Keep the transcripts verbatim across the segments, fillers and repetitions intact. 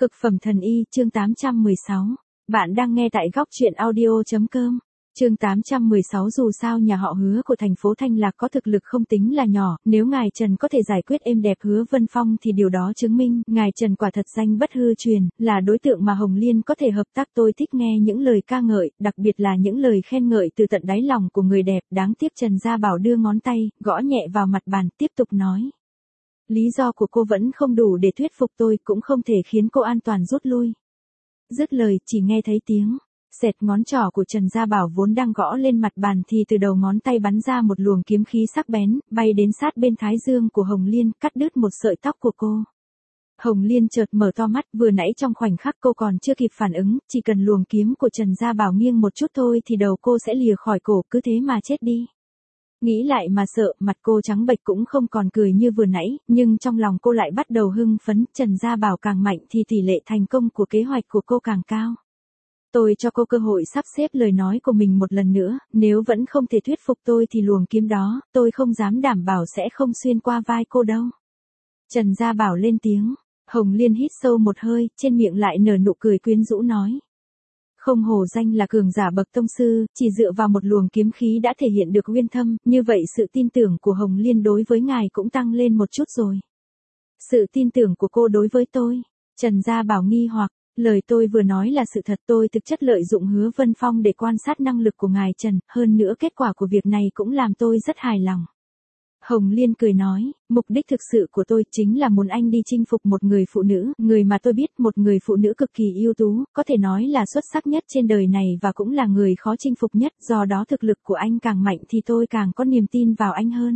Cực phẩm thần y, chương tám trăm mười sáu. Bạn đang nghe tại góc truyện audio chấm com. Chương tám trăm mười sáu. Dù sao nhà họ Hứa của thành phố Thanh Lạc có thực lực không tính là nhỏ, nếu ngài Trần có thể giải quyết êm đẹp Hứa Vân Phong thì điều đó chứng minh ngài Trần quả thật danh bất hư truyền, là đối tượng mà Hồng Liên có thể hợp tác. Tôi thích nghe những lời ca ngợi, đặc biệt là những lời khen ngợi từ tận đáy lòng của người đẹp. Đáng tiếc Trần Gia Bảo đưa ngón tay, gõ nhẹ vào mặt bàn, tiếp tục nói. Lý do của cô vẫn không đủ để thuyết phục tôi, cũng không thể khiến cô an toàn rút lui. Dứt lời, chỉ nghe thấy tiếng xẹt ngón trỏ của Trần Gia Bảo vốn đang gõ lên mặt bàn thì từ đầu ngón tay bắn ra một luồng kiếm khí sắc bén, bay đến sát bên thái dương của Hồng Liên, cắt đứt một sợi tóc của cô. Hồng Liên chợt mở to mắt, vừa nãy trong khoảnh khắc cô còn chưa kịp phản ứng, chỉ cần luồng kiếm của Trần Gia Bảo nghiêng một chút thôi thì đầu cô sẽ lìa khỏi cổ, cứ thế mà chết đi. Nghĩ lại mà sợ, mặt cô trắng bệch cũng không còn cười như vừa nãy, nhưng trong lòng cô lại bắt đầu hưng phấn. Trần Gia Bảo càng mạnh thì tỷ lệ thành công của kế hoạch của cô càng cao. Tôi cho cô cơ hội sắp xếp lời nói của mình một lần nữa, nếu vẫn không thể thuyết phục tôi thì luồng kiếm đó, tôi không dám đảm bảo sẽ không xuyên qua vai cô đâu. Trần Gia Bảo lên tiếng. Hồng Liên hít sâu một hơi, trên miệng lại nở nụ cười quyến rũ nói. Không hổ danh là cường giả bậc tông sư, chỉ dựa vào một luồng kiếm khí đã thể hiện được uyên thâm, như vậy sự tin tưởng của Hồng Liên đối với ngài cũng tăng lên một chút rồi. Sự tin tưởng của cô đối với tôi? Trần Gia Bảo nghi hoặc, lời tôi vừa nói là sự thật. Tôi thực chất lợi dụng Hứa Vân Phong để quan sát năng lực của ngài Trần, hơn nữa kết quả của việc này cũng làm tôi rất hài lòng. Hồng Liên cười nói, mục đích thực sự của tôi chính là muốn anh đi chinh phục một người phụ nữ, người mà tôi biết, một người phụ nữ cực kỳ ưu tú, có thể nói là xuất sắc nhất trên đời này và cũng là người khó chinh phục nhất, do đó thực lực của anh càng mạnh thì tôi càng có niềm tin vào anh hơn.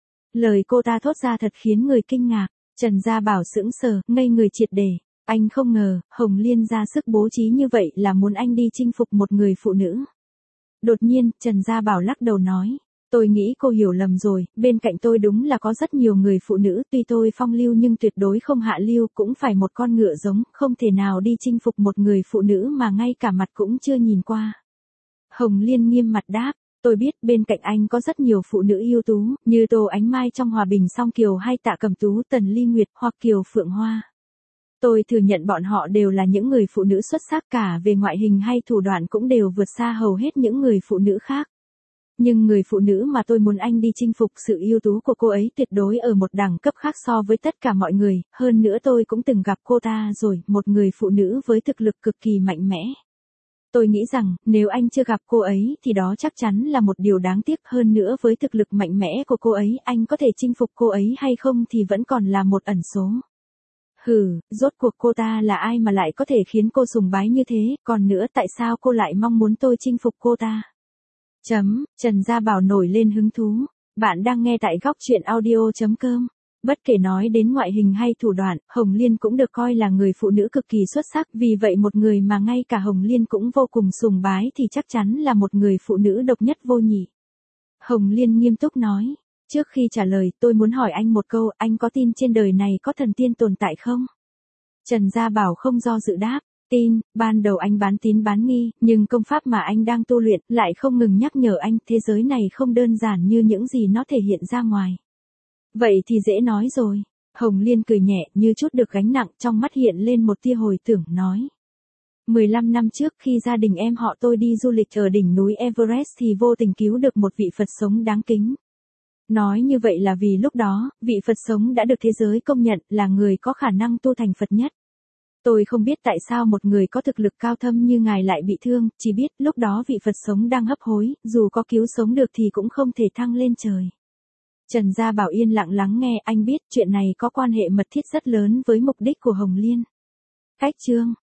Lời cô ta thốt ra thật khiến người kinh ngạc. Trần Gia Bảo sững sờ, ngây người triệt để. Anh không ngờ, Hồng Liên ra sức bố trí như vậy là muốn anh đi chinh phục một người phụ nữ. Đột nhiên, Trần Gia Bảo lắc đầu nói. Tôi nghĩ cô hiểu lầm rồi, bên cạnh tôi đúng là có rất nhiều người phụ nữ, tuy tôi phong lưu nhưng tuyệt đối không hạ lưu, cũng phải một con ngựa giống, không thể nào đi chinh phục một người phụ nữ mà ngay cả mặt cũng chưa nhìn qua. Hồng Liên nghiêm mặt đáp, tôi biết bên cạnh anh có rất nhiều phụ nữ ưu tú, như Tô Ánh Mai trong Hòa Bình Song Kiều hay Tạ Cẩm Tú, Tần Ly Nguyệt hoặc Kiều Phượng Hoa. Tôi thừa nhận bọn họ đều là những người phụ nữ xuất sắc, cả về ngoại hình hay thủ đoạn cũng đều vượt xa hầu hết những người phụ nữ khác. Nhưng người phụ nữ mà tôi muốn anh đi chinh phục, sự ưu tú của cô ấy tuyệt đối ở một đẳng cấp khác so với tất cả mọi người, hơn nữa tôi cũng từng gặp cô ta rồi, một người phụ nữ với thực lực cực kỳ mạnh mẽ. Tôi nghĩ rằng, nếu anh chưa gặp cô ấy thì đó chắc chắn là một điều đáng tiếc, hơn nữa với thực lực mạnh mẽ của cô ấy, anh có thể chinh phục cô ấy hay không thì vẫn còn là một ẩn số. Hừ, rốt cuộc cô ta là ai mà lại có thể khiến cô sùng bái như thế, còn nữa tại sao cô lại mong muốn tôi chinh phục cô ta? Chấm, Trần Gia Bảo nổi lên hứng thú. Bạn đang nghe tại góc truyện audio chấm com. Bất kể nói đến ngoại hình hay thủ đoạn, Hồng Liên cũng được coi là người phụ nữ cực kỳ xuất sắc, vì vậy một người mà ngay cả Hồng Liên cũng vô cùng sùng bái thì chắc chắn là một người phụ nữ độc nhất vô nhị. Hồng Liên nghiêm túc nói, trước khi trả lời tôi muốn hỏi anh một câu, anh có tin trên đời này có thần tiên tồn tại không? Trần Gia Bảo không do dự đáp. Tin, ban đầu anh bán tín bán nghi, nhưng công pháp mà anh đang tu luyện lại không ngừng nhắc nhở anh, thế giới này không đơn giản như những gì nó thể hiện ra ngoài. Vậy thì dễ nói rồi. Hồng Liên cười nhẹ, như chút được gánh nặng, trong mắt hiện lên một tia hồi tưởng, nói. mười lăm năm trước khi gia đình em họ tôi đi du lịch ở đỉnh núi Everest thì vô tình cứu được một vị Phật sống đáng kính. Nói như vậy là vì lúc đó, vị Phật sống đã được thế giới công nhận là người có khả năng tu thành Phật nhất. Tôi không biết tại sao một người có thực lực cao thâm như ngài lại bị thương, chỉ biết lúc đó vị Phật sống đang hấp hối, dù có cứu sống được thì cũng không thể thăng lên trời. Trần Gia Bảo yên lặng lắng nghe, anh biết chuyện này có quan hệ mật thiết rất lớn với mục đích của Hồng Liên. Cách chương